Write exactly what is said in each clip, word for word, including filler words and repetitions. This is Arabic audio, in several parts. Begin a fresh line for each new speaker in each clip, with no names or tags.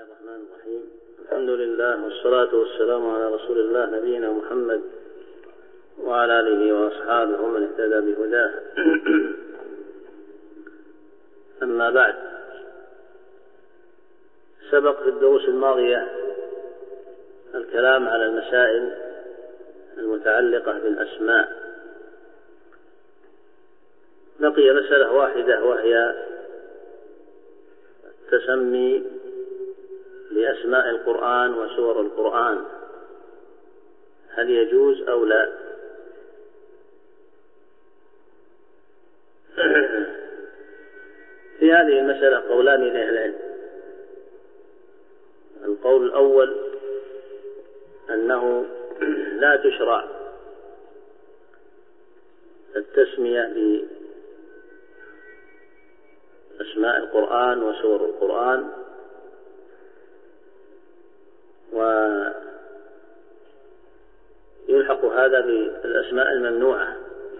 الرحمن الرحيم. الحمد لله والصلاة والسلام على رسول الله نبينا محمد وعلى آله وأصحابه ومن اهتدى بهداه. أما بعد، سبق في الدروس الماضية الكلام على المسائل المتعلقة بالأسماء. بقي مسألة واحدة وهي التسمي لأسماء القرآن وسور القرآن، هل يجوز أو لا؟ في هذه المسألة قولان لأهل العلم. القول الأول أنه لا تشرع التسمية بأسماء القرآن وسور القرآن، ويلحق هذا بالأسماء الممنوعة.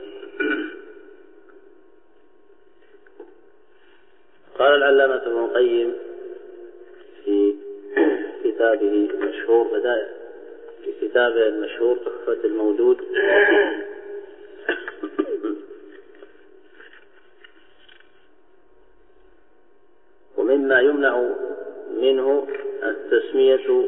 قال العلامة ابن القيم في كتابه المشهور بدائع في كتابه المشهور تحفة المولود ومما يمنع منه التسمية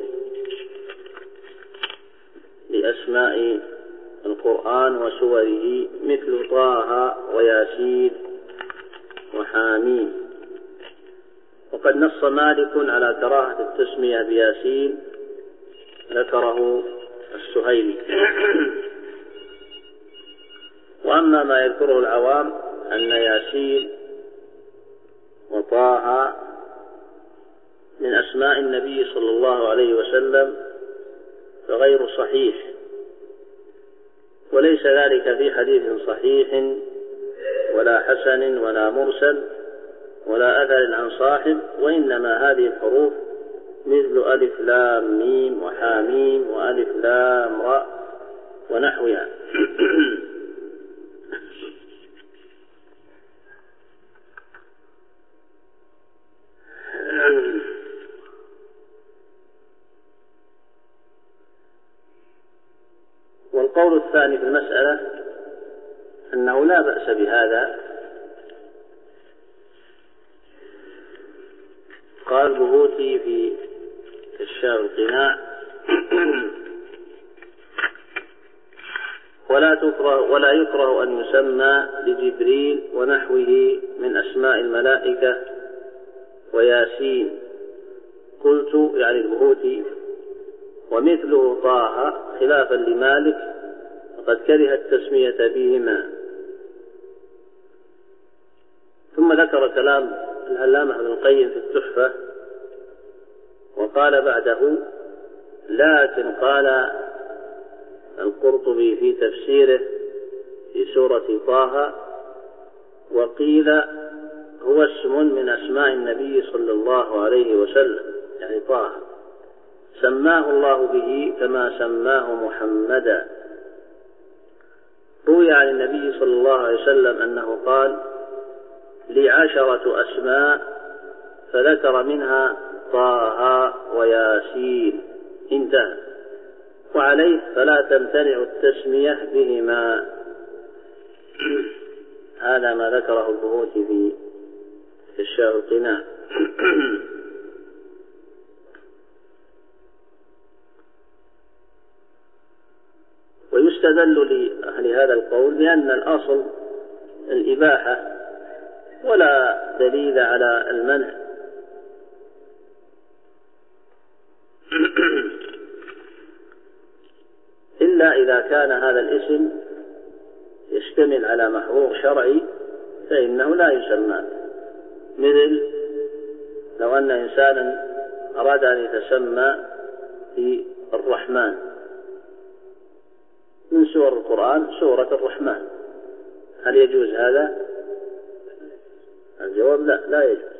لأسماء القرآن وسوره مثل طه وياسين وحامين. وقد نص مالك على كراهة التسمية بياسين، ذكره السهيلي. وأما ما يذكره العوام أن ياسين وطه من أسماء النبي صلى الله عليه وسلم فغير صحيح، وليس ذلك في حديث صحيح ولا حسن ولا مرسل ولا أثر عن صاحب، وإنما هذه الحروف مثل ألف لام ميم وحاميم وألف لام راء ونحوها. والقول الثاني في المسألة أنه لا بأس بهذا. قال البهوتي في كشاف القناع: ولا تكره ولا يكره أن يسمى لجبريل ونحوه من أسماء الملائكة وياسين. قلت يعني البهوتي: ومثله طه خلافا لمالك فقد كره التسمية بهما. ثم ذكر كلام العلامة ابن القيم في التحفة وقال بعده: لكن قال القرطبي في تفسيره في سورة طه: وقيل هو اسم من أسماء النبي صلى الله عليه وسلم، يعني طه، سماه الله به كما سماه محمدا. روي عن النبي صلى الله عليه وسلم أنه قال: لي عشرة أسماء، فذكر منها طه وياسين، انتهى. وعليه فلا تمتنع التسمية بهما. هذا ما ذكره البهوتي في كشاف القناع. ويستدل لأهل هذا القول بأن الأصل الإباحة ولا دليل على المنع، إلا إذا كان هذا الاسم يشتمل على محظور شرعي فإنه لا يسمى. مثل لو أن إنسانا أراد أن يتسمى في الرحمن من سور القرآن سورة الرحمن، هل يجوز هذا؟ الجواب لا، لا يجوز.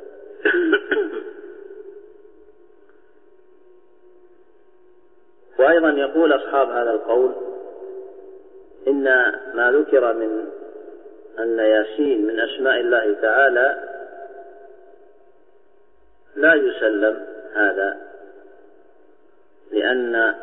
وأيضا يقول أصحاب هذا القول إن ما ذكر من أن ياسين من أسماء الله تعالى لا يسلم هذا، لأن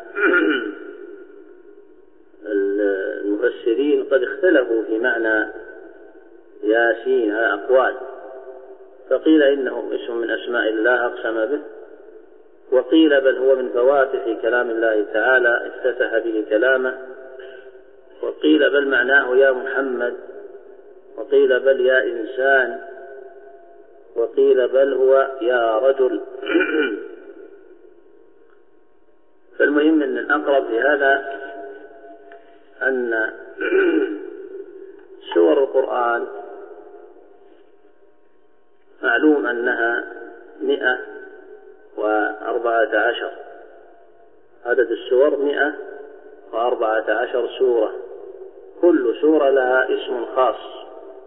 المفسرين قد اختلفوا في معنى ياسين على أقوال، فقيل إنه اسم من أسماء الله أقسم به، وقيل بل هو من فواتح كلام الله تعالى افتتح به كلامه، وقيل بل معناه يا محمد، وقيل بل يا إنسان، وقيل بل هو يا رجل. فالمهم أن الأقرب في هذا أن سور القرآن معلوم أنها مئة وأربعة عشر، عدد السور مئة وأربعة عشر سورة، كل سورة لها اسم خاص.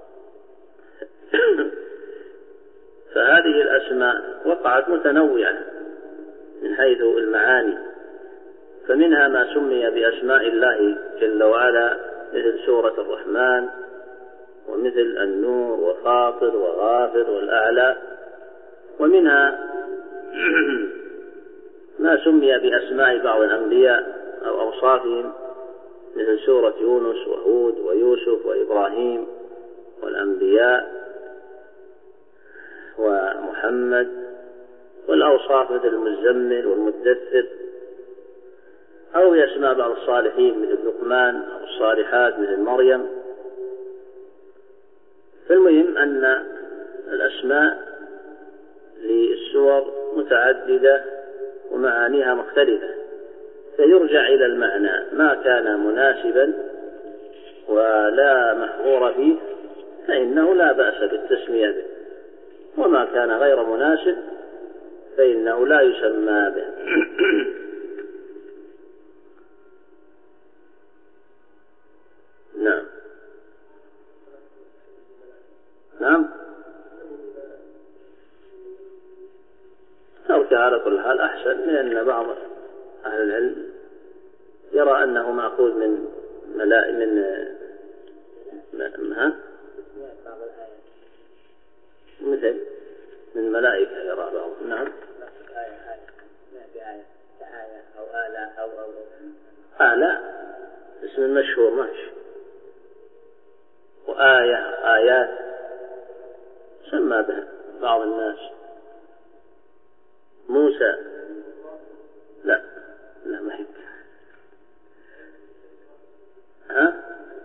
فهذه الأسماء وقعت متنوعة من حيث المعاني، فمنها ما سمي بأسماء الله جل وعلا مثل سورة الرحمن، ومثل النور وفاطر وغافر والأعلى، ومنها ما سمي بأسماء بعض الأنبياء أو أوصافهم مثل سورة يونس وهود ويوسف وإبراهيم والأنبياء ومحمد، والأوصاف مثل المزمل والمدثر، أو يسمى بعض الصالحين مثل لقمان، أو الصالحات مثل مريم. فالمهم أن الأسماء للسور متعددة ومعانيها مختلفة، فيرجع إلى المعنى، ما كان مناسبا ولا محظور فيه فإنه لا بأس بالتسمية به، وما كان غير مناسب فإنه لا يسمى به. نعم نعم ترك على كل حال أحسن، لأن بعض أهل العلم يرى أنه مأخوذ من ملائكة من ها مثل من ملائكة يرى بعض. نعم آلاء اسم المشهور ماشي، وآية آيات سمى بها بعض الناس. موسى لا لا ما هي ها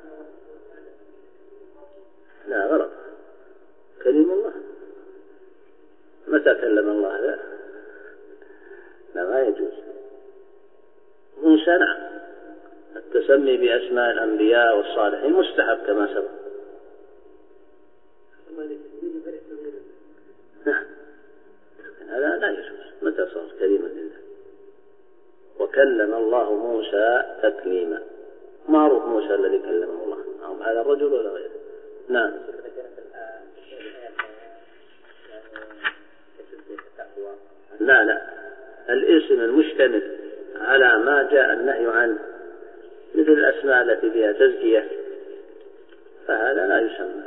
لا غلط، كلم الله. متى كلم الله؟ لا لا ما يجوز. موسى نعم، التسمي بأسماء الأنبياء والصالحين مستحب كما سبق. نعم هذا لا يجوز. متى صار كلمة لله؟ وكلم الله موسى تكليما، معروف موسى الذي كلمه الله، أو على الرجل ولا غيره. نعم لا لا الاسم المشتمل على ما جاء النهي عنه مثل الأسماء التي فيها تزكية فهذا لا يسمى.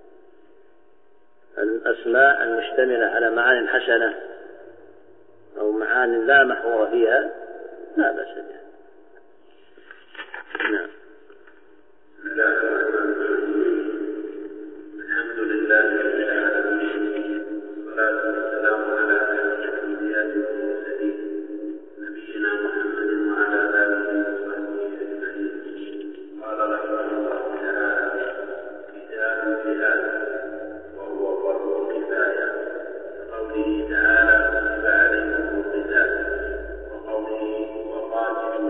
الأسماء المشتملة على معاني حسنة أو معاني لا محور فيها لا بأس بها. نعم
الحمد لله رب العالمين، والصلاة والسلام على أشرف الأنبياء والمرسلين نبينا محمد وعلى آله وصحبه أجمعين. قال رحمه الله تعالى: كتاب الجهاد وهو فرض كفاية، قوله تعالى: كتب عليكم القتال، وقوله: وقاتلوا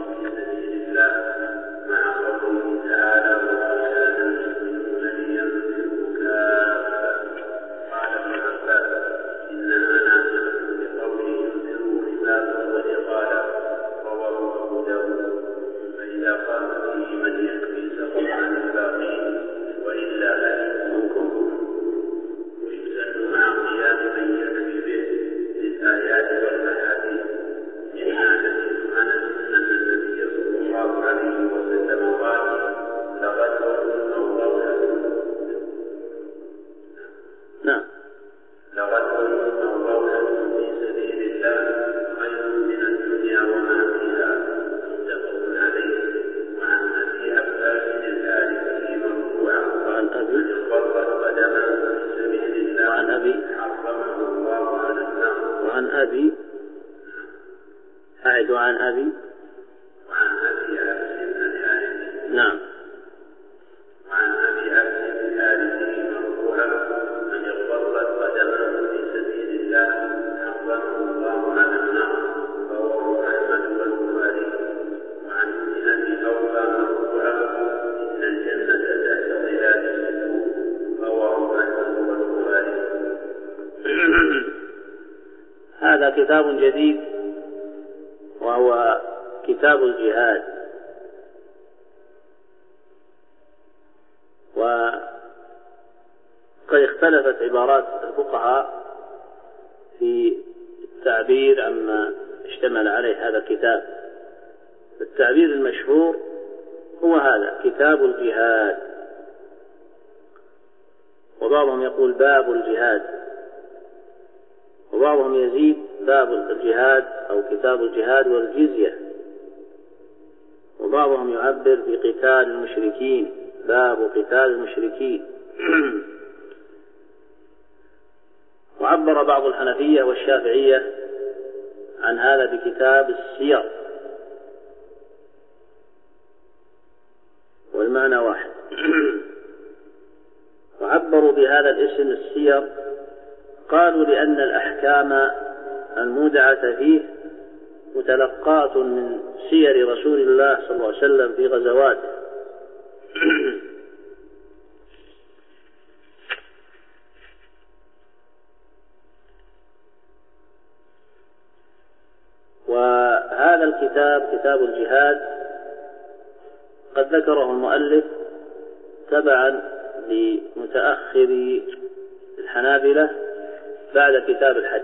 أعد عن أبي
وعن أبي أبس الحارثي
نعم
وعن أبي أبس الحارثي مرفوعا من يغضبت قدمه في سبيل الله حرمه الله على النار رواه أحمد والبخاري. وعن ابن أبي أوفى مرفوعا إن الجنة تحت ظلال السجود رواه أحمد والبخاري.
هذا كتاب جديد وهو كتاب الجهاد، وقد اختلفت عبارات الفقهاء في التعبير عما اشتمل عليه هذا الكتاب. التعبير المشهور هو هذا كتاب الجهاد، وبعضهم يقول باب الجهاد، وبعضهم يزيد باب الجهاد أو كتاب الجهاد والجزية، وبعضهم يعبر بقتال المشركين باب قتال المشركين. وعبر بعض الحنفية والشافعية عن هذا بكتاب السير، والمعنى واحد. وعبروا بهذا الاسم السير قالوا لأن الأحكام المودعة فيه متلقاة من سير رسول الله صلى الله عليه وسلم في غزواته. وهذا الكتاب كتاب الجهاد قد ذكره المؤلف تبعا لمتأخر الحنابلة بعد كتاب الحج.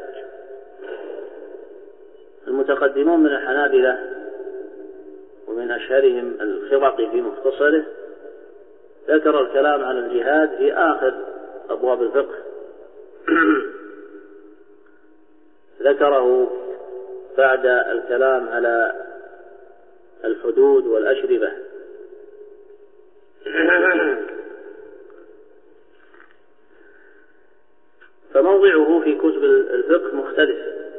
المتقدمون من الحنابلة ومن أشهرهم الخرقي في مختصره ذكر الكلام عن الجهاد في آخر أبواب الفقه، ذكره بعد الكلام على الحدود والأشربة. فموضعه في كتب الفقه مختلف،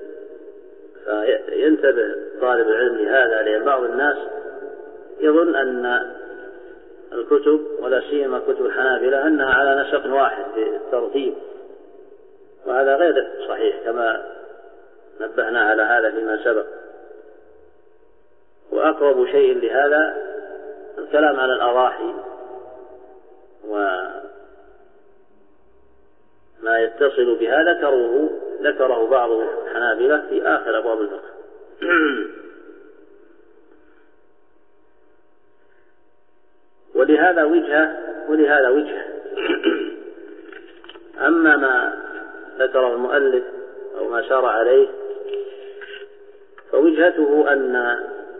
فينتبه طالب العلم لهذا، لأن بعض الناس يظن أن الكتب ولا سيما كتب الحنابلة أنها على نسق واحد في الترتيب، وهذا غير صحيح كما نبهنا على هذا فيما سبق. وأقرب شيء لهذا الكلام على الأضاحي وما يتصل بها ذكره ذكره بعض الحنابلة في آخر أبواب الفقه. ولهذا وجهة ولهذا وجهة. أما ما ذكره المؤلف أو ما شار عليه فوجهته أن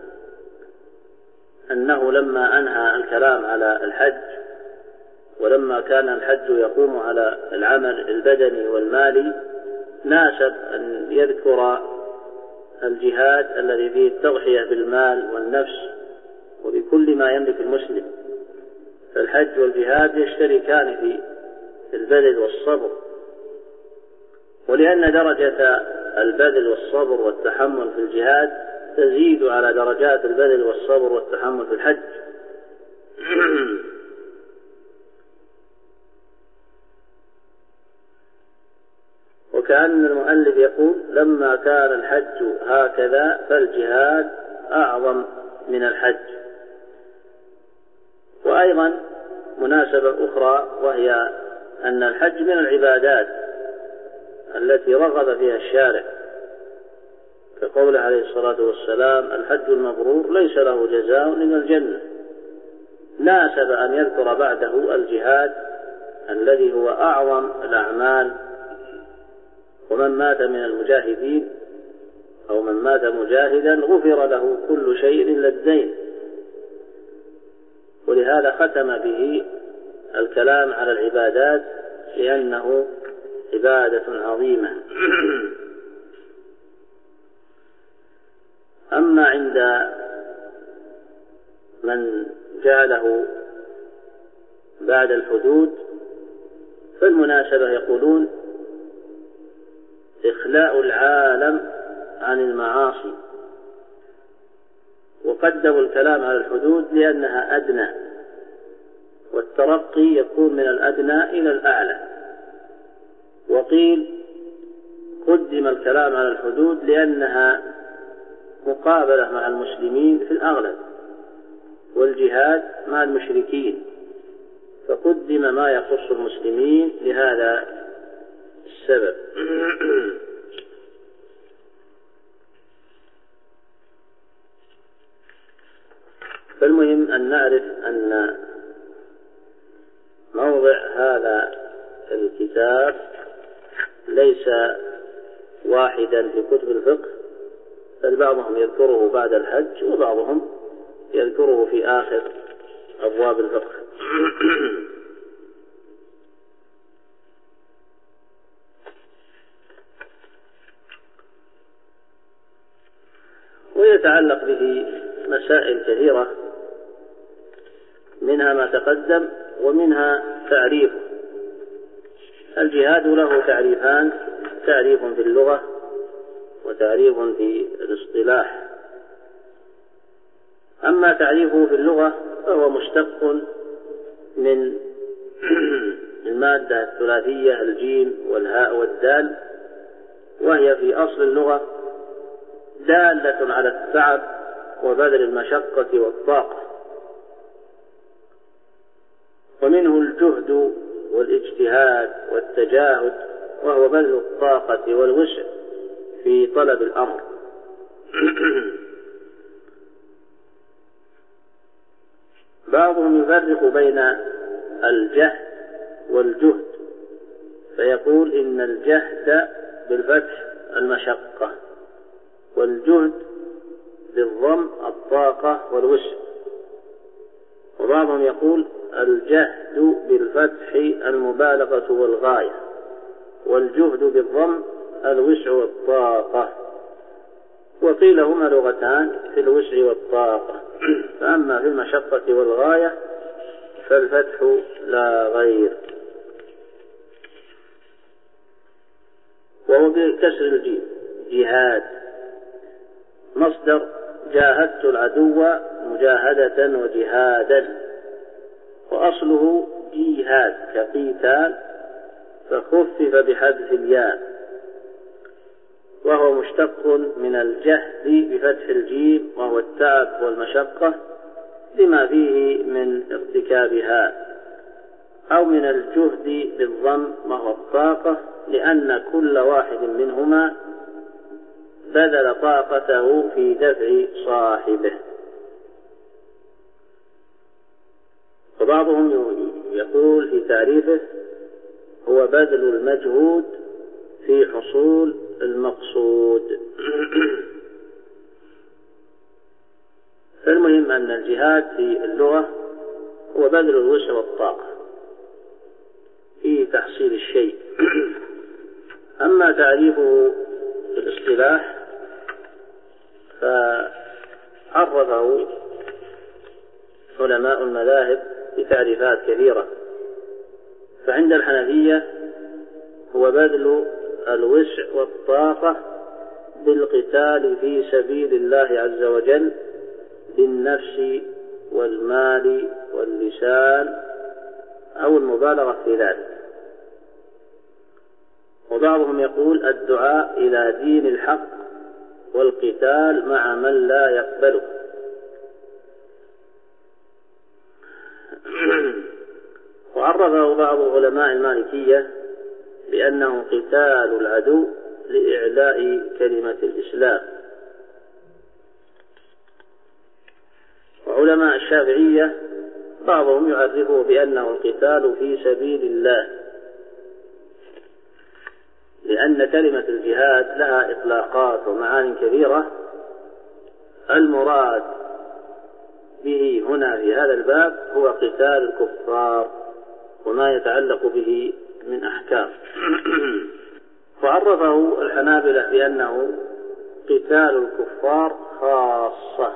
أنه لما أنهى الكلام على الحج، ولما كان الحج يقوم على العمل البدني والمالي، ناسب أن يذكر الجهاد الذي فيه التضحية بالمال والنفس وبكل ما يملك المسلم. فالحج والجهاد يشتركان في البذل والصبر، ولأن درجة البذل والصبر والتحمل في الجهاد تزيد على درجات البذل والصبر والتحمل في الحج. وكأن المؤلف يقول لما كان الحج هكذا فالجهاد أعظم من الحج. وأيضا مناسبة أخرى وهي أن الحج من العبادات التي رغب فيها الشارع، كقول عليه الصلاة والسلام الحج المبرور ليس له جزاء إلا الجنة. ناسب أن يذكر بعده الجهاد الذي هو أعظم الأعمال. ومن مات من المجاهدين أو من مات مجاهدا غفر له كل شيء إلا الدين. ولهذا ختم به الكلام على العبادات لأنه عبادة عظيمة. أما عند من جعله بعد الحدود فالمناسبة يقولون إخلاء العالم عن المعاصي وقدموا الكلام على الحدود لأنها أدنى، والترقي يكون من الأدنى إلى الأعلى. وقيل قدم الكلام على الحدود لأنها مقابلة مع المسلمين في الأغلب، والجهاد مع المشركين، فقدم ما يخص المسلمين لهذا السبب. فالمهم أن نعرف أن موضع هذا الكتاب ليس واحدا في كتب الفقه، بل بعضهم يذكره بعد الحج وبعضهم يذكره في آخر أبواب الفقه. ويتعلق به مسائل كثيرة، منها ما تقدم ومنها تعريف. الجهاد له تعريفان: تعريف في اللغة وتعريف في الاصطلاح. أما تعريفه في اللغة فهو مشتق من المادة الثلاثية الجيم والهاء والدال، وهي في أصل اللغة دالة على التعب وبذل المشقة والطاقة، ومنه الجهد والاجتهاد والتجاهد، وهو بذل الطاقة والوسع في طلب الأمر. بعضهم يفرق بين الجهد والجهد، فيقول إن الجهد بالفتح المشقة، والجهد بالضم الطاقة والوسع. وبعضهم يقول الجهد بالفتح المبالغة والغاية، والجهد بالضم الوسع والطاقة. وقيل هما لغتان في الوسع والطاقة، فأما في المشقة والغاية فالفتح لا غير. وهو بكسر الجيم جهاد، مصدر جاهدت العدو مجاهدة وجهادا، وأصله جهاد كقتال، فخفف بحذف الياء، وهو مشتق من الجهد بفتح الجيم، وهو التعب والمشقة لما فيه من ارتكابها، أو من الجهد بالضم وهو الطاقة، لأن كل واحد منهما بذل طاقته في دفع صاحبه. وبعضهم يقول في تعريفه هو بذل المجهود في حصول المقصود. فالمهم أن الجهاد في اللغة هو بذل الوسع والطاقة في تحصيل الشيء. أما تعريفه في الاصطلاح فعرفه علماء المذاهب بتعريفات كثيرة. فعند الحنفية هو بذل الوسع والطاقة بالقتال في سبيل الله عز وجل بالنفس والمال واللسان أو المبالغة في ذلك. وبعضهم يقول الدعاء إلى دين الحق والقتال مع من لا يقبله. وعرفه بعض علماء المالكية بأنه قتال العدو لإعلاء كلمة الإسلام. وعلماء الشافعية بعضهم يعرفه بأنه القتال في سبيل الله، لأن كلمة الجهاد لها إطلاقات ومعاني كبيرة. المراد به هنا في هذا الباب هو قتال الكفار وما يتعلق به من أحكام. وعرفه الحنابلة بأنه قتال الكفار خاصة،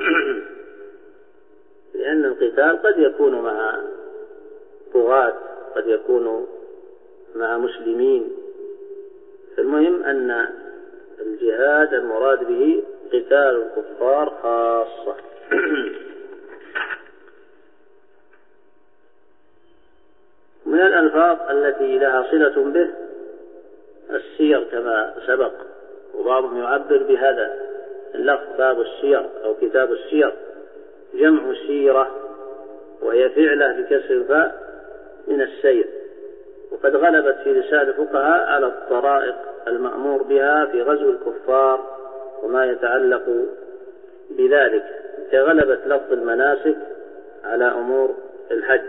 لأن القتال قد يكون مع طغاة، قد يكون مع مسلمين. المهم أن الجهاد المراد به قتال الكفار خاصة. من الألفاظ التي لها صلة به السير كما سبق، وبعضهم يعبر بهذا اللفظ باب السير أو كتاب السير، جمع سيرة وهي فعلة بكسر الفاء من السير، وقد غلبت في لسان الفقهاء على الطرائق المأمور بها في غزو الكفار وما يتعلق بذلك، كغلبت لفظ المناسك على أمور الحج.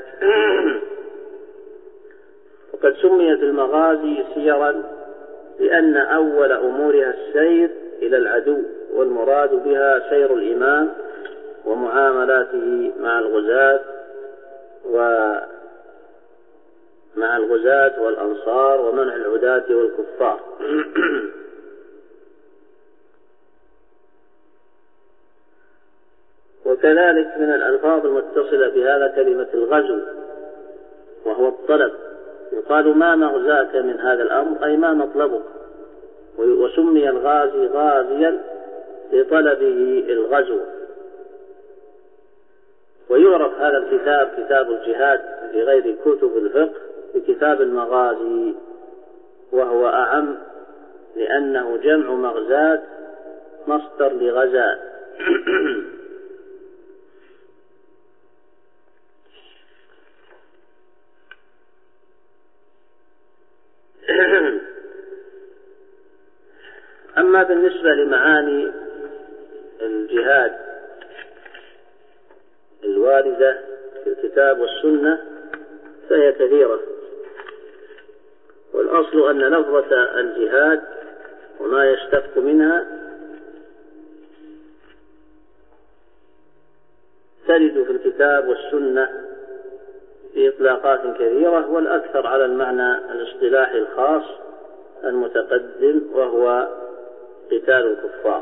وقد سميت المغازي سيرا لأن أول أمورها السير إلى العدو، والمراد بها سير الإمام ومعاملاته مع الغزاة ومع الغزاة والأنصار ومنع العداة والكفار. وكذلك من الألفاظ المتصلة بهذا كلمة الغزو، وهو الطلب، يقال ما مغزاك من هذا الأمر، أي ما مطلبك، وسمي الغازي غازيا لطلبه الغزو. ويعرف هذا الكتاب كتاب الجهاد في غير كتب الفقه بكتاب المغازي، وهو أعم لأنه جمع مغزاة مصدر لغزاة. أما بالنسبة لمعاني الجهاد الواردة في الكتاب والسنة فهي كثيرة، والأصل أن لفظة الجهاد وما يشتق منها ترد في الكتاب والسنة في إطلاقات كثيرة، والأكثر على المعنى الاصطلاحي الخاص المتقدم وهو قتال الكفار.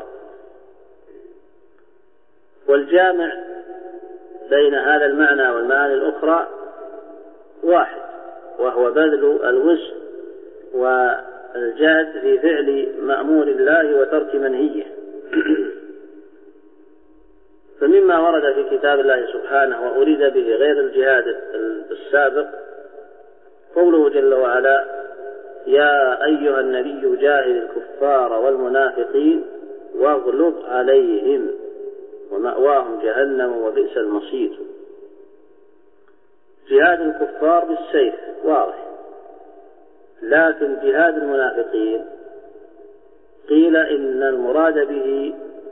والجامع بين هذا المعنى والمعاني الأخرى واحد، وهو بذل الوسع والجهد في فعل مأمور الله وترك منهيه. فمما ورد في كتاب الله سبحانه وأريد به غير الجهاد السابق قوله جل وعلا: يا أيها النبي جاهد الكفار والمنافقين واغلظ عليهم ومأواهم جهنم وبئس المصير. جهاد الكفار بالسيف واضح، لكن جهاد المنافقين قيل إن المراد به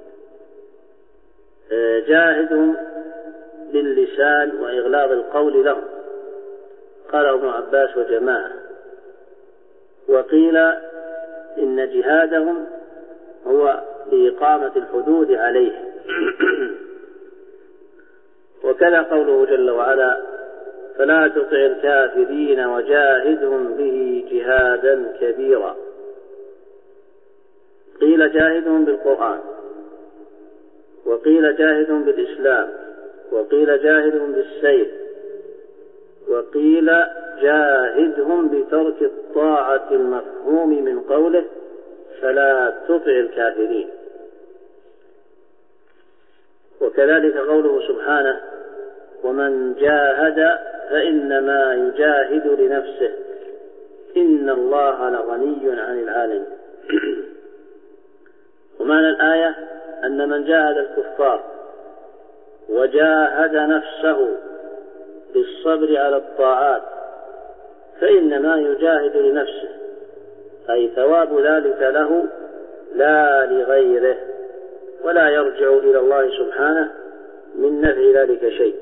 جاهدهم باللسان وإغلاظ القول لهم، قال ابن عباس وجماعة. وقيل إن جهادهم هو بإقامة الحدود عليه. وكذا قوله جل وعلا: فلا تطع الكافرين وجاهدهم به جهادا كبيرا. قيل جاهدهم بالقرآن، وقيل جاهدهم بالإسلام، وقيل جاهدهم بالسيف، وقيل جاهدهم بترك الطاعة المفهوم من قوله فلا تطع الكافرين. وكذلك قوله سبحانه: ومن جاهد فإنما يجاهد لنفسه إن الله لغني عن العالمين. ومعنى الآية أن من جاهد الكفار وجاهد نفسه بالصبر على الطاعات فإنما يجاهد لنفسه، أي ثواب ذلك له لا لغيره، ولا يرجع إلى الله سبحانه من نفع ذلك شيء.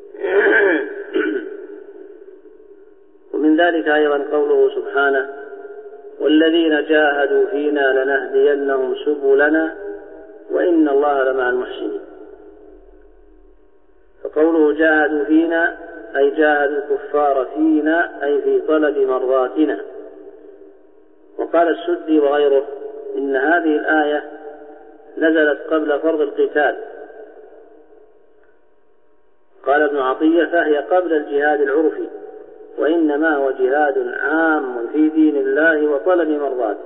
ومن ذلك أيضا قوله سبحانه: والذين جاهدوا فينا لنهدينهم سبلنا وإن الله لمع المحسنين. فقوله جاهدوا فينا أي جاهدوا الكفار فينا، أي في طلب مرضاتنا. وقال السدي وغيره إن هذه الآية نزلت قبل فرض القتال. قال ابن عطية: فهي قبل الجهاد العرفي، وإنما هو جهاد عام في دين الله وطلب مرضاته.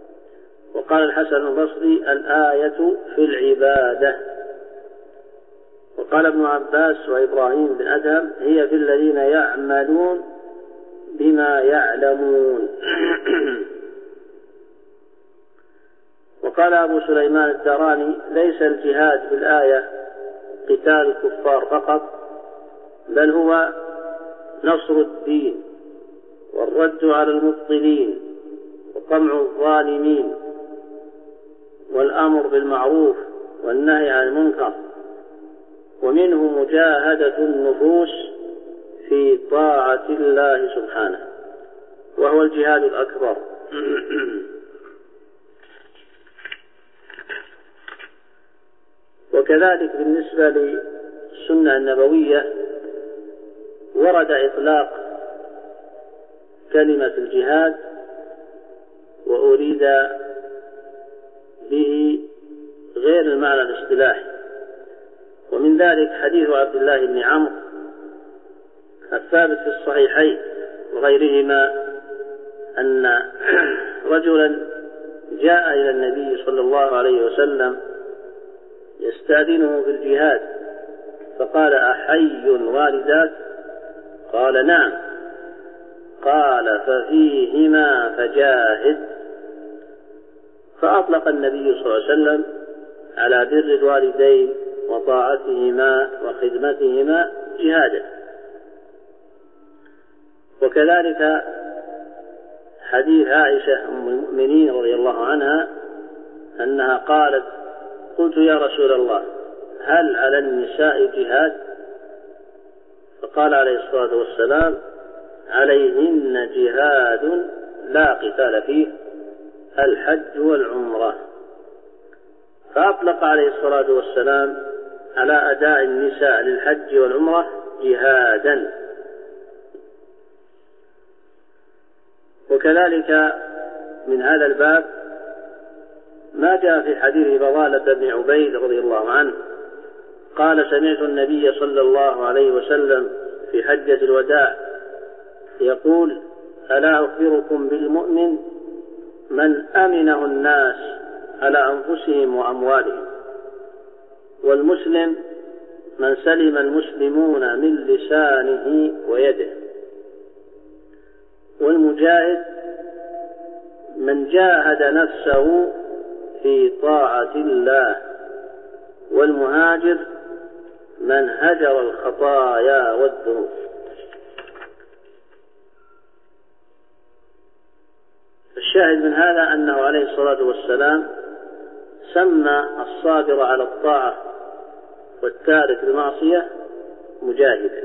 وقال الحسن البصري: الآية في العبادة. وقال ابن عباس وإبراهيم بن أدهم هي في الذين يعملون بما يعلمون. وقال أبو سليمان الداراني ليس الجهاد بالآية قتال الكفار فقط، بل هو نصر الدين والرد على المبطلين وقمع الظالمين والأمر بالمعروف والنهي عن المنكر، ومنه مجاهدة النفوس في طاعة الله سبحانه، وهو الجهاد الأكبر. وكذلك بالنسبة للسنة النبوية ورد إطلاق كلمة الجهاد وأريد به غير المعنى الاصطلاحي، ومن ذلك حديث عبد الله بن عمرو الثابت في الصحيحين وغيرهما أن رجلا جاء إلى النبي صلى الله عليه وسلم يستأذنه في الجهاد، فقال أحي والداك؟ قال نعم. قال ففيهما فجاهد. فأطلق النبي صلى الله عليه وسلم على بر الوالدين وطاعتهما وخدمتهما جهادا. وكذلك حديث عائشة أم المؤمنين رضي الله عنها أنها قالت قلت يا رسول الله هل على النساء جهاد؟ فقال عليه الصلاة والسلام عليهن جهاد لا قتال فيه الحج والعمرة. فأطلق عليه الصلاة والسلام على أداء النساء للحج والعمرة جهادا. وكذلك من هذا الباب ما جاء في حديث فضالة بن عبيد رضي الله عنه قال سمعت النبي صلى الله عليه وسلم في حجة الوداع يقول ألا أخبركم بالمؤمن من أمنه الناس على أنفسهم وأموالهم، والمسلم من سلم المسلمون من لسانه ويده، والمجاهد من جاهد نفسه في طاعة الله، والمهاجر من هجر الخطايا والذنوب. الشاهد من هذا أنه عليه الصلاة والسلام سمى الصابر على الطاعة والتارك المعصية مجاهدا.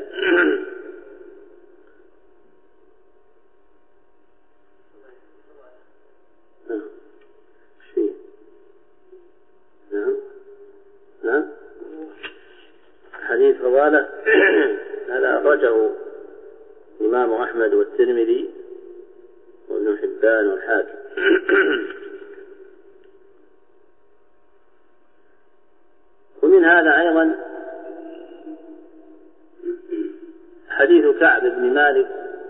نعم نعم حديث فضالة هذا أخرجه الإمام أحمد والترمذي وابن حبان والحاكم. ومن هذا أيضا حديث كعب بن مالك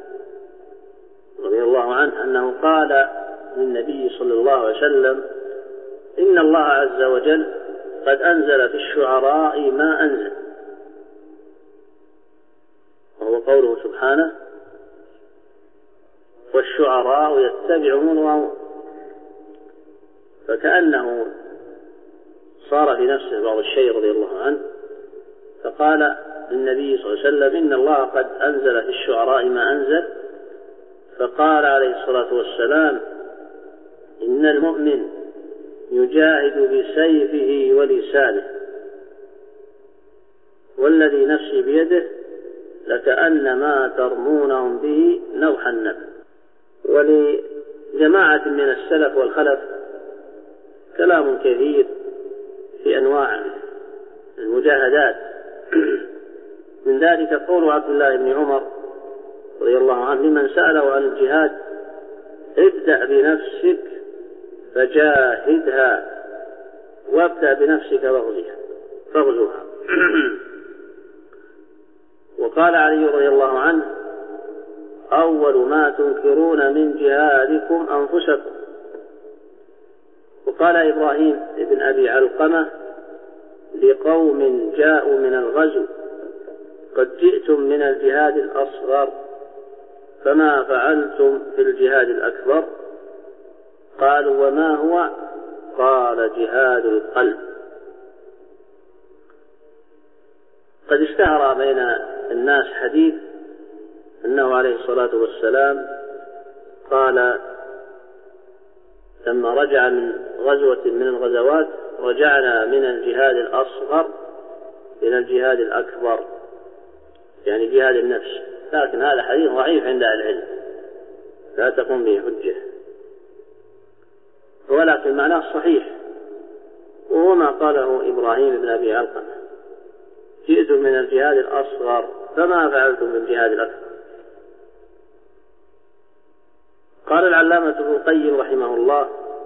رضي الله عنه أنه قال للنبي صلى الله عليه وسلم إن الله عز وجل قد أنزل في الشعراء ما أنزل، وهو قوله سبحانه والشعراء يتبعهم الغاوون. فكأنه صار في نفسه بعض الشيء رضي الله عنه، فقال للنبي صلى الله عليه وسلم إن الله قد أنزل في الشعراء ما أنزل، فقال عليه الصلاة والسلام إن المؤمن يجاهد بسيفه ولسانه والذي نفسي بيده لكأنما ترمونهم به نوح النبل. ولجماعة من السلف والخلف كلام كثير في أنواع المجاهدات، من ذلك قول عبد الله بن عمر رضي الله عنه لمن سأله عن الجهاد ابدأ بنفسك فجاهدها وابدأ بنفسك فاغزوها. وقال علي رضي الله عنه أول ما تنكرون من جهادكم أنفسكم. وقال إبراهيم بن أبي علقمة لقوم جاءوا من الغزو قد جئتم من الجهاد الأصغر فما فعلتم في الجهاد الأكبر؟ قالوا وما هو؟ قال جهاد القلب. قد اشتهر بين الناس حديث أنه عليه الصلاة والسلام قال لما رجع من غزوة من الغزوات: رجعنا من الجهاد الأصغر إلى الجهاد الأكبر، يعني جهاد النفس. لكن هذا حديث ضعيف عند أهل العلم، لا تقوم به حجة، ولكن معناه صحيح، وهو ما قاله إبراهيم بن أبي علقمة: جئتم من الجهاد الأصغر فما فعلتم بالجهاد الأكبر. قال العلامة ابن القيم رحمه الله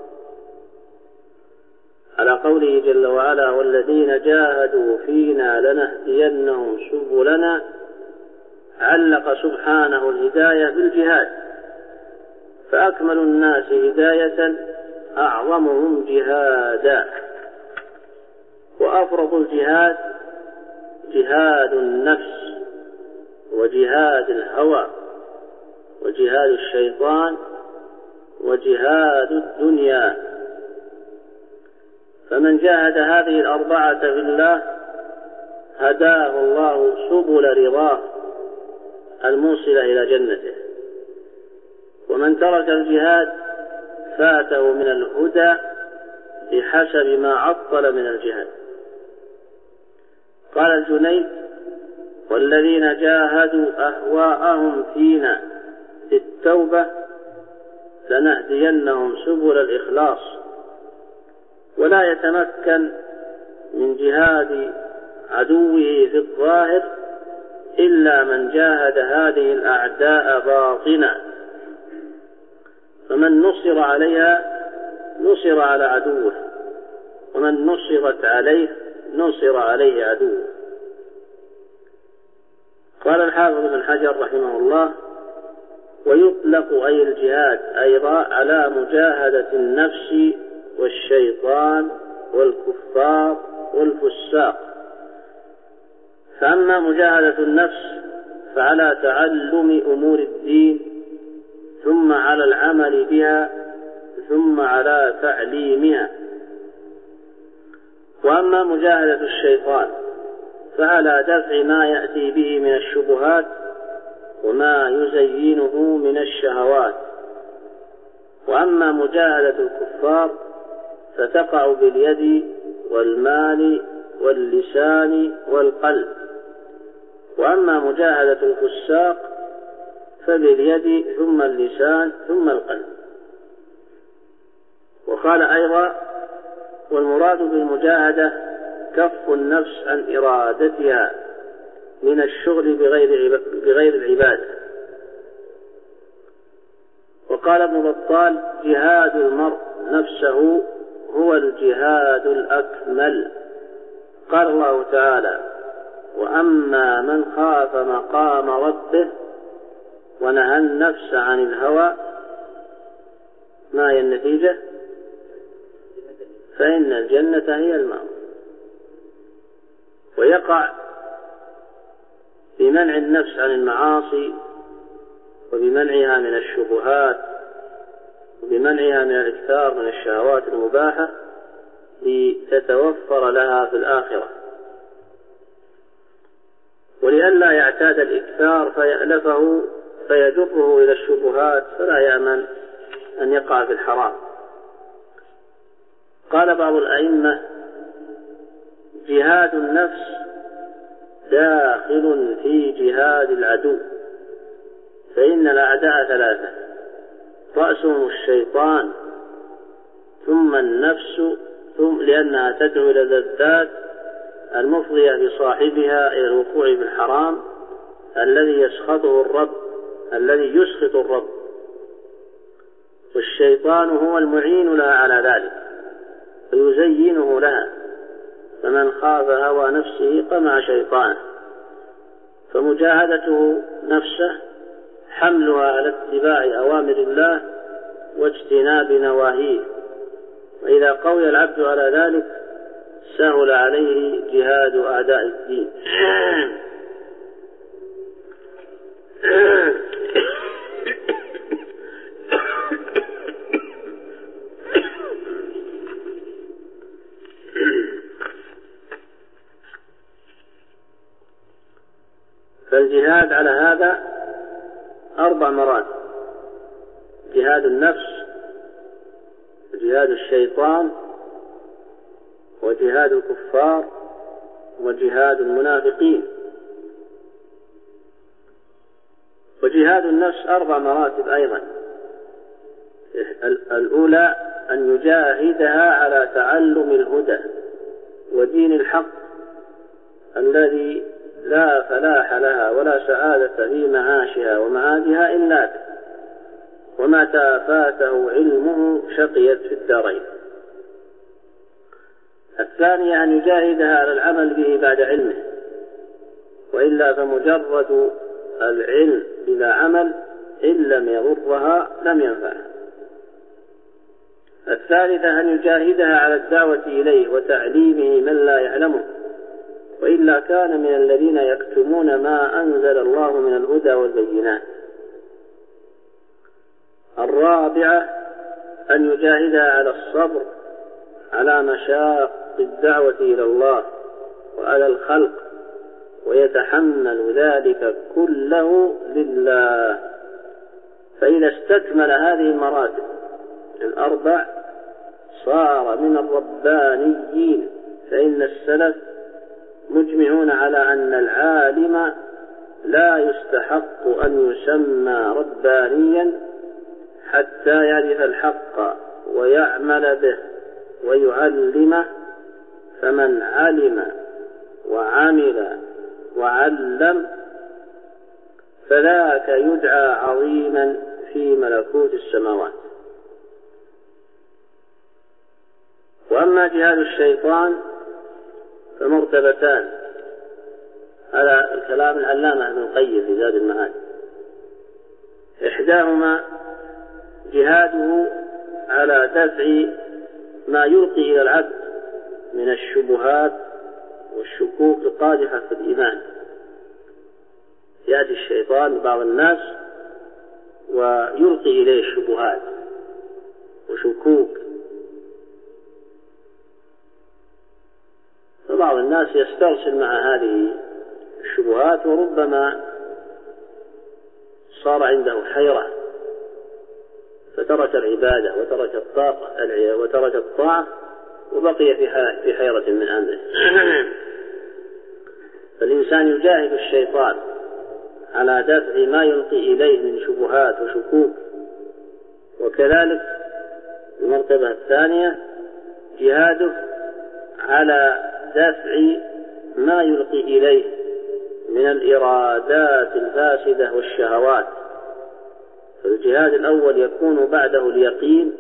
على قوله جل وعلا: والذين جاهدوا فينا لنهدينهم سبلنا، علق سبحانه الهداية بالجهاد، فأكمل الناس هداية أعظمهم جهادا، وأفرض الجهاد جهاد النفس وجهاد الهوى وجهاد الشيطان وجهاد الدنيا. فمن جاهد هذه الأربعة في الله هداه الله سبل رضاه الموصلة إلى جنته، ومن ترك الجهاد فاته من الهدى بحسب ما عطل من الجهاد. قال الجنيد: والذين جاهدوا أهواءهم فينا في التوبة لنهدينهم سبل الإخلاص. ولا يتمكن من جهاد عدوه في الظاهر إلا من جاهد هذه الأعداء باطنا، فمن نصر عليها نصر على عدوه، ومن نصرت عليه نصر عليه عدوه. قال الحافظ بن حجر رحمه الله: ويطلق أي الجهاد أيضا على مجاهدة النفس والشيطان والكفار والفساق. فأما مجاهدة النفس فعلى تعلم أمور الدين، ثم على العمل بها، ثم على تعليمها. وأما مجاهدة الشيطان فعلى دفع ما يأتي به من الشبهات وما يزينه من الشهوات. وأما مجاهدة الكفار فتقع باليد والمال واللسان والقلب. وأما مجاهدة الفساق فباليد ثم اللسان ثم القلب. وقال أيضا: والمراد بالمجاهدة كف النفس عن إرادتها من الشغل بغير بغير العبادة. وقال ابن بطال: جهاد المرء نفسه هو الجهاد الأكمل. قال الله تعالى: وأما من خاف مقام ربه ونهى النفس عن الهوى، ما هي النتيجة؟ فإن الجنة هي المأوى. ويقع بمنع النفس عن المعاصي وبمنعها من الشبهات وبمنعها من الإكثار من الشهوات المباحة لتتوفر لها في الآخرة. ولئلا يعتاد الإكثار فيألفه فيجره إلى الشبهات فلا يأمن أن يقع في الحرام. قال بعض الأئمة: جهاد النفس داخل في جهاد العدو، فإن الأعداء ثلاثة: رأسهم الشيطان، ثم النفس، ثم لأنها تدعو إلى الذات المفضية بصاحبها إلى الوقوع في الحرام الذي يسخطه الرب الذي يسخط الرب، والشيطان هو المعين لها على ذلك فيزينه لها. فمن خاف هوى نفسه قمع شيطانه. فمجاهدته نفسه حملها على اتباع أوامر الله واجتناب نواهيه، وإذا قوي العبد على ذلك سهل عليه جهاد أعداء الدين. فالجهاد على هذا أربع مراتب: جهاد النفس، وجهاد الشيطان، وجهاد الكفار، وجهاد المنافقين. وجهاد النفس أربع مراتب أيضا. الأولى أن يجاهدها على تعلم الهدى ودين الحق الذي لا فلاح لها ولا سعادة في معاشها ومعادها إلا به، ومتى فاته علمه شقيت في الدارين. الثانية أن يجاهدها على العمل به بعد علمه، وإلا فمجرد العلم بلا عمل إن لم يضرها لم ينفعها. الثالثة أن يجاهدها على الدعوة إليه وتعليمه من لا يعلمه، وإلا كان من الذين يكتمون ما أنزل الله من الهدى والبينات. الرابعة أن يجاهدها على الصبر على مشاق الدعوة إلى الله وعلى الخلق، ويتحمل ذلك كله لله. فإذا استكمل هذه المراتب الأربع صار من الربانيين. فإن السلف مجمعون على أن العالم لا يستحق أن يسمى ربانيا حتى يعرف الحق ويعمل به ويعلمه. فمن علم وعمل وعلم فذاك يدعى عظيما في ملكوت السماوات. وأما جهاد الشيطان فمرتبتان. هذا الكلام العلامة ابن القيم في زاد المعاد. إحداهما جهاده على دفع ما يلقي إلى العبد من الشبهات والشكوك القادحة في الإيمان. يأتي الشيطان لبعض الناس ويلقي إليه الشبهات وشكوك، فبعض الناس يسترسل مع هذه الشبهات، وربما صار عنده حيرة فترك العبادة وترك الطاقة وترك الطاعة وبقي في حيرة من أمره. فالإنسان يجاهد الشيطان على دفع ما يلقي إليه من شبهات وشكوك. وكذلك المرتبة الثانية جهاده على دفع ما يلقي إليه من الإرادات الفاسدة والشهوات. فالجهاد الأول يكون بعده اليقين،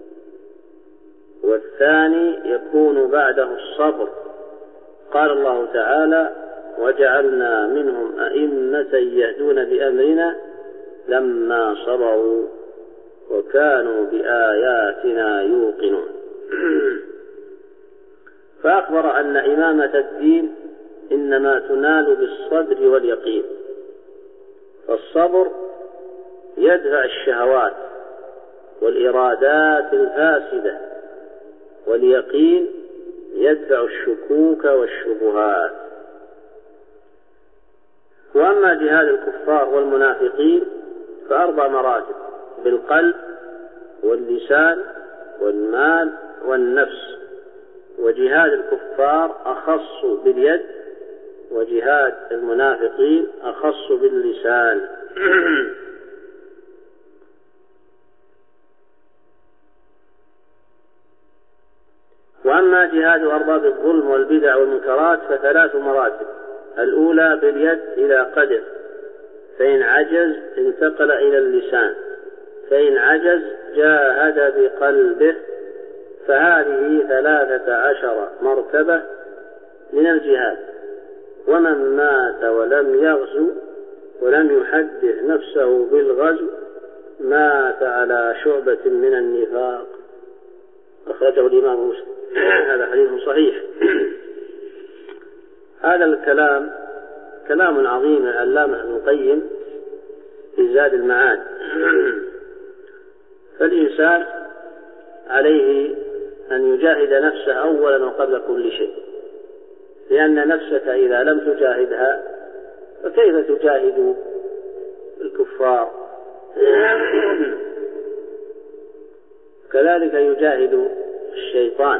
والثاني يكون بعده الصبر. قال الله تعالى: وجعلنا منهم أئمة يهدون بأمرنا لما صبروا وكانوا بآياتنا يوقنون. فأخبر أن إمامة الدين إنما تنال بالصبر واليقين. فالصبر يدفع الشهوات والإرادات الفاسدة، واليقين يدفع الشكوك والشبهات. وأما جهاد الكفار والمنافقين فأربع مراتب: بالقلب واللسان والمال والنفس. وجهاد الكفار أخص باليد، وجهاد المنافقين أخص باللسان. وأما جهاد أرباب الظلم والبدع والمنكرات فثلاث مراتب: الأولى باليد إلى قدر، فإن عجز انتقل إلى اللسان، فإن عجز جاهد بقلبه. فهذه ثلاثة عشر مرتبة من الجهاد. ومن مات ولم يغزو ولم يحدث نفسه بالغزو مات على شعبة من النفاق. أخرجه الإمام مسلم. هذا حديث صحيح. وهذا الكلام كلام عظيم العلامة ابن القيم في زاد المعاد. فالإنسان عليه أن يجاهد نفسه أولا وقبل كل شيء، لأن نفسك إذا لم تجاهدها فكيف تجاهد الكفار؟ كذلك يجاهد الشيطان.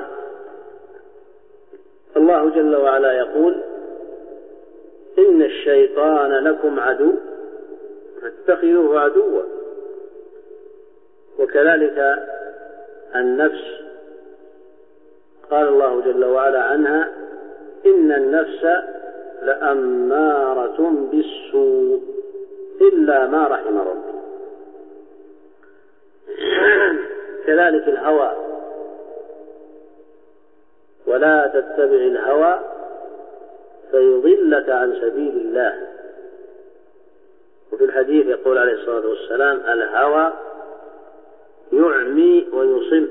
الله جل وعلا يقول: إن الشيطان لكم عدو فاتخذوه عدوا. وكذلك النفس قال الله جل وعلا عنها: إن النفس لأمارة بالسوء إلا ما رحم ربي. كذلك الهوى: ولا تتبع الهوى فيضلك عن سبيل الله. وفي الحديث يقول عليه الصلاة والسلام: الهوى يعمي ويصم.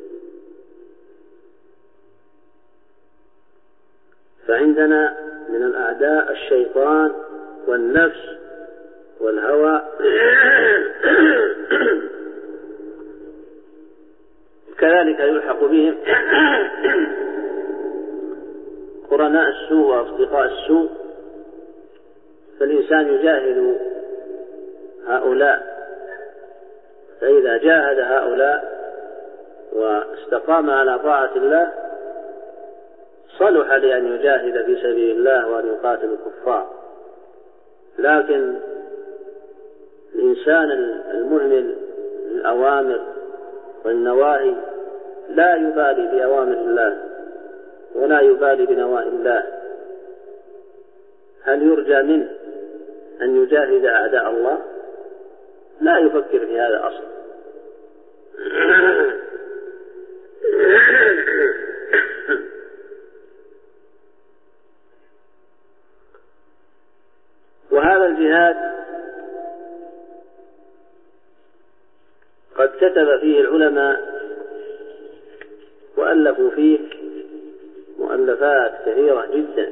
فعندنا من الأعداء الشيطان والنفس والهوى. كذلك يلحق بهم قرناء السوء وأصدقاء السوء. فالإنسان يجاهد هؤلاء، فإذا جاهد هؤلاء واستقام على طاعة الله صلح لأن يجاهد في سبيل الله وأن يقاتل الكفار. لكن الإنسان المهمل للأوامر والنواهي لا يبالي بأوامر الله ولا يبالي بنواهي الله، هل يرجى منه أن يجاهد أعداء الله؟ لا يفكر في هذا أصلا. وهذا الجهاد قد كتب فيه العلماء وألفوا فيه مؤلفات كثيرة جدا.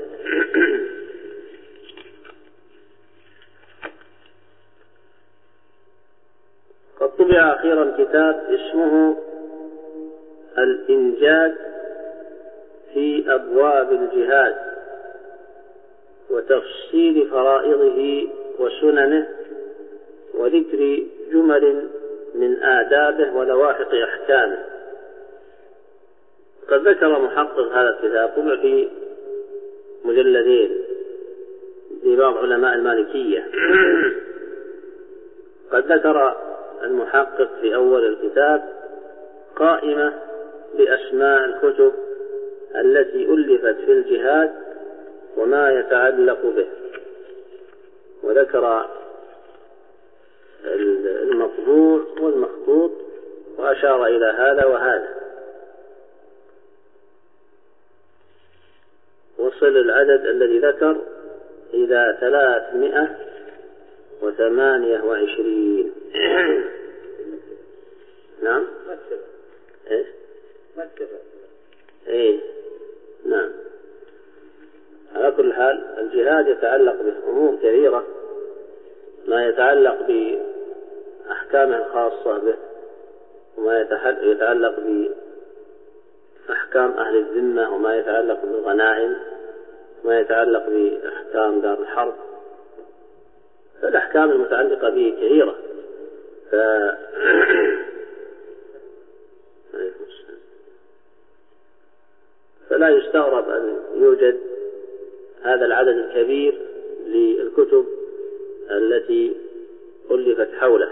قد طبع أخيرا كتاب اسمه الإنجاد في أبواب الجهاد وتفصيل فرائضه وسننه وذكر جمل من آدابه ولواحق أحكامه. قد ذكر محقق هذا الكتاب، طبع في مجلدين لبعض علماء المالكية. قد ذكر المحقق في أول الكتاب قائمة بأسماء الكتب التي ألفت في الجهاد وما يتعلق به، وذكر المطبوع والمخطوط وأشار إلى هذا وهذا، وصل العدد الذي ذكر إلى ثلاثمائة وثمانية وعشرين. نعم إيه؟ إيه نعم. على كل حال الجهاد يتعلق بأمور كثيرة، ما يتعلق بأحكامه الخاصة به، وما يتعلق بأحكام أهل الذمة، وما يتعلق بالغنائم، وما يتعلق بأحكام دار الحرب. فالأحكام المتعلقة به كثيرة. ف... فلا يستغرب أن يوجد هذا العدد الكبير للكتب التي ألفت حوله.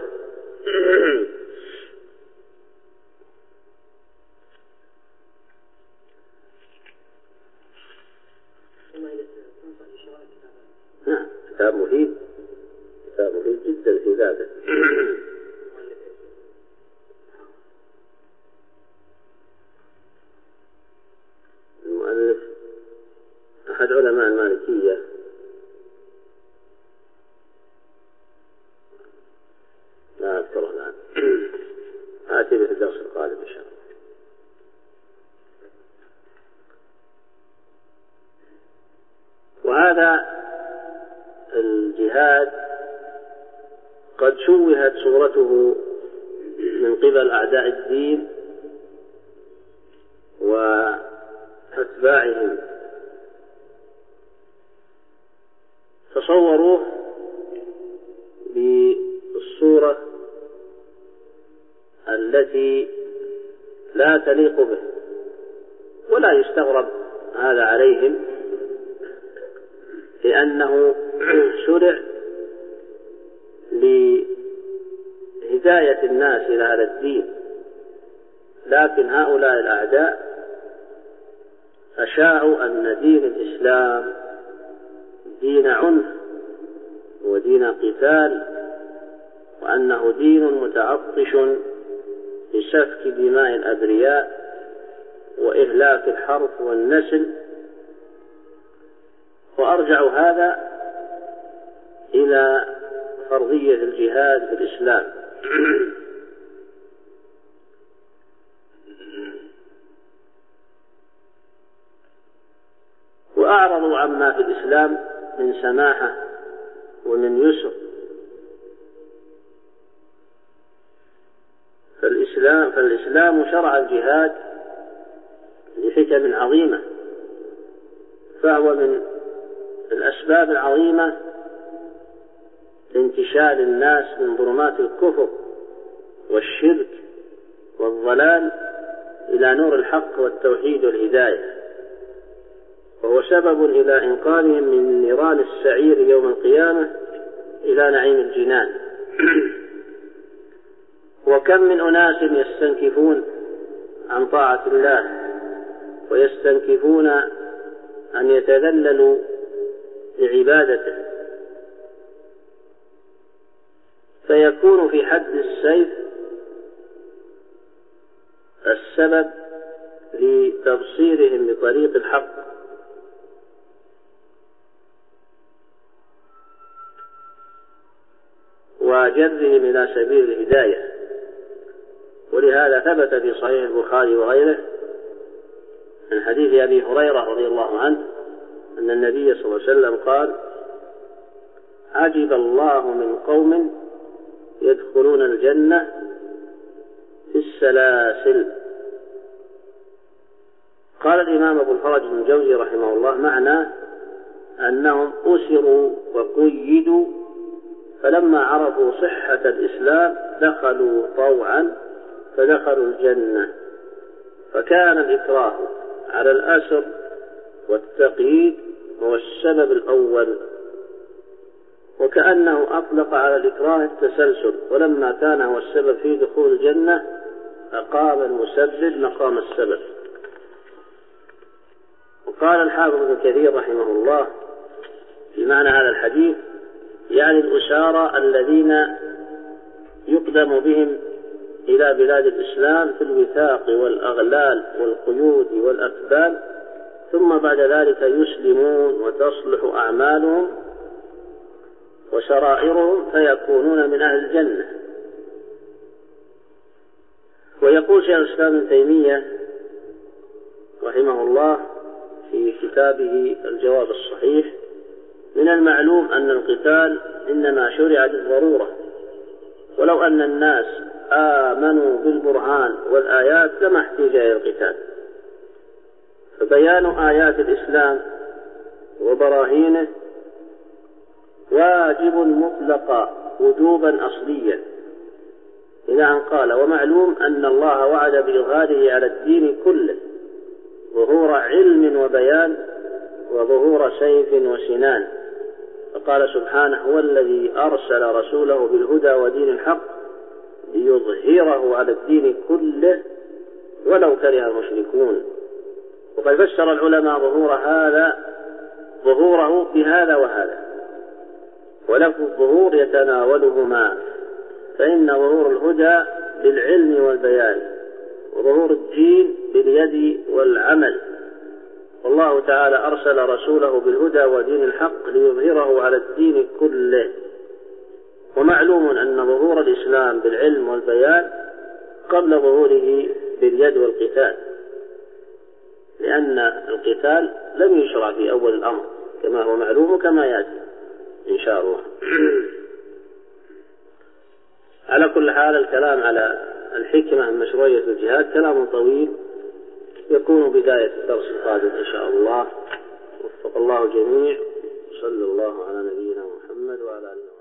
نعم كتاب مفيد، كتاب مفيد جدا في ذاته. المؤلف أحد علماء المالكية، لا أذكره الآن، آتي به الدرس القادم إن شاء الله. وهذا الجهاد قد شوهت صورته من قبل أعداء الدين وأتباعهم، تصوروه بالصورة التي لا تليق به، ولا يستغرب هذا عليهم، لأنه شرع لهداية الناس إلى هذا الدين، لكن هؤلاء الأعداء أشاعوا أن دين الإسلام دين عنف ودين قتال، وأنه دين متعطش لسفك دماء الأبرياء وإهلاك الحرث والنسل، وأرجعوا هذا إلى فرضية الجهاد في الإسلام. وأعرضوا عما في الإسلام من سماحة ومن يسر. فالإسلام, فالإسلام شرع الجهاد لحكم عظيمة، فهو من الأسباب العظيمة لانتشال الناس من ظلمات الكفر والشرك والضلال إلى نور الحق والتوحيد والهداية، وهو سبب إلى إنقاذهم من نيران السعير يوم القيامة إلى نعيم الجنان. وكم من أناس يستنكفون عن طاعة الله ويستنكفون أن يتذللوا لعبادته، فيكون في حد السيف السبب لتبصيرهم بطريق الحق وجرهم إلى سبيل الهداية. ولهذا ثبت في صحيح البخاري وغيره من حديث أبي هريرة رضي الله عنه أن النبي صلى الله عليه وسلم قال: عجب الله من قوم يدخلون الجنة في السلاسل. قال الإمام أبو الفرج بن جوزي رحمه الله: معنى أنهم أسروا وقيدوا، فلما عرفوا صحة الإسلام دخلوا طوعا فدخلوا الجنة. فكان الإكراه على الأسر والتقييد هو السبب الأول، وكأنه أطلق على الإكراه التسلسل، ولما كان هو السبب في دخول الجنة أقام المسبب مقام السبب. وقال الحافظ ابن كثير رحمه الله في معنى هذا الحديث: يعني الأسارى الذين يقدم بهم إلى بلاد الإسلام في الوثاق والأغلال والقيود والأكبال، ثم بعد ذلك يسلمون وتصلح أعمالهم وشرائرهم فيكونون من أهل الجنة. ويقول شيخ الإسلام ابن تيمية رحمه الله في كتابه الجواب الصحيح: من المعلوم أن القتال إنما شرع للضرورة، ولو أن الناس آمنوا بالبرهان والآيات لما احتاج إلى القتال، فبيان آيات الإسلام وبراهينه واجب مطلقا وجوبا أصليا، إلى أن قال: ومعلوم أن الله وعد بإظهاره على الدين كله ظهور علم وبيان وظهور سيف وسنان. فقال سبحانه: هو الذي أرسل رسوله بالهدى ودين الحق ليظهره على الدين كله ولو كره المشركون. وقد فسر العلماء ظهور هذا ظهوره بهذا وهذا، ولفظ الظهور يتناولهما، فإن ظهور الهدى بالعلم والبيان، وظهور الدين باليد والعمل. والله تعالى أرسل رسوله بالهدى ودين الحق ليظهره على الدين كله. ومعلوم أن ظهور الإسلام بالعلم والبيان قبل ظهوره باليد والقتال، لأن القتال لم يشرع في أول الأمر كما هو معلوم وكما يأتي إن شاء الله. على كل حال الكلام على الحكمة من مشروعية الجهاد كلام طويل يكون بداية الدرس القادم إن شاء الله. وفق الله الجميع. صلى الله على نبينا محمد وعلى آله.